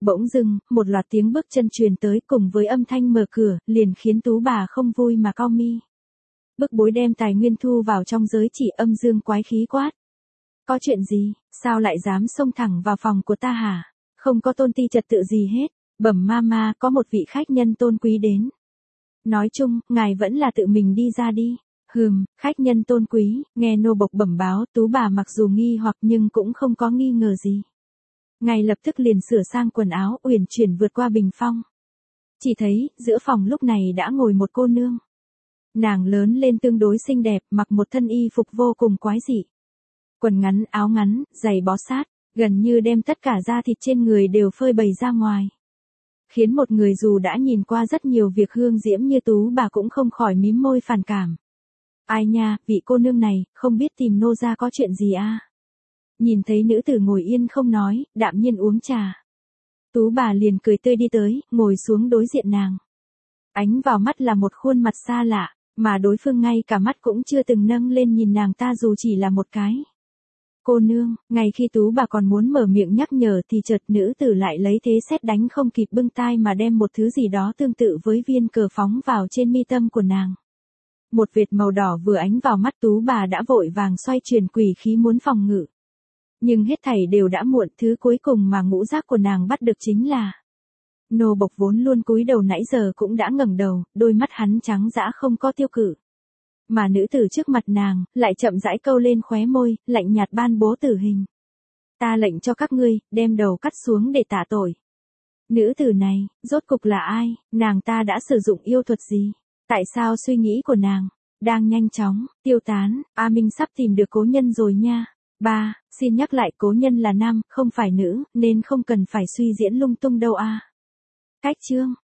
Bỗng dưng, một loạt tiếng bước chân truyền tới cùng với âm thanh mở cửa, liền khiến Tú bà không vui mà cau mi. Bức bối đem tài nguyên thu vào trong giới chỉ, âm dương quái khí quát. Có chuyện gì, sao lại dám xông thẳng vào phòng của ta hả? Không có tôn ti trật tự gì hết, bẩm mama, có một vị khách nhân tôn quý đến. Nói chung, ngài vẫn là tự mình đi ra đi. Khách nhân tôn quý, nghe nô bộc bẩm báo, Tú bà mặc dù nghi hoặc nhưng cũng không có nghi ngờ gì. Ngay lập tức liền sửa sang quần áo, uyển chuyển vượt qua bình phong. Chỉ thấy, giữa phòng lúc này đã ngồi một cô nương. Nàng lớn lên tương đối xinh đẹp, mặc một thân y phục vô cùng quái dị. Quần ngắn, áo ngắn, giày bó sát, gần như đem tất cả da thịt trên người đều phơi bày ra ngoài. Khiến một người dù đã nhìn qua rất nhiều việc hương diễm như Tú bà cũng không khỏi mím môi phản cảm. Ai nha, vị cô nương này, không biết tìm nô gia có chuyện gì à? Nhìn thấy nữ tử ngồi yên không nói, đạm nhiên uống trà. Tú bà liền cười tươi đi tới, ngồi xuống đối diện nàng. Ánh vào mắt là một khuôn mặt xa lạ, mà đối phương ngay cả mắt cũng chưa từng nâng lên nhìn nàng ta dù chỉ là một cái. Cô nương, ngay khi Tú bà còn muốn mở miệng nhắc nhở thì chợt nữ tử lại lấy thế sét đánh không kịp bưng tai mà đem một thứ gì đó tương tự với viên cờ phóng vào trên mi tâm của nàng. Một vệt màu đỏ vừa ánh vào mắt, Tú bà đã vội vàng xoay chuyển quỷ khí muốn phòng ngự. Nhưng hết thảy đều đã muộn, thứ cuối cùng mà ngũ giác của nàng bắt được chính là nô bộc vốn luôn cúi đầu nãy giờ cũng đã ngẩng đầu, đôi mắt hắn trắng dã không có tiêu cự. Mà nữ tử trước mặt nàng, lại chậm rãi câu lên khóe môi, lạnh nhạt ban bố tử hình. Ta lệnh cho các ngươi, đem đầu cắt xuống để tạ tội. Nữ tử này, rốt cục là ai, nàng ta đã sử dụng yêu thuật gì? Tại sao suy nghĩ của nàng đang nhanh chóng tiêu tán? A Minh sắp tìm được cố nhân rồi nha. Ba, xin nhắc lại cố nhân là nam, không phải nữ, nên không cần phải suy diễn lung tung đâu a. Cách chương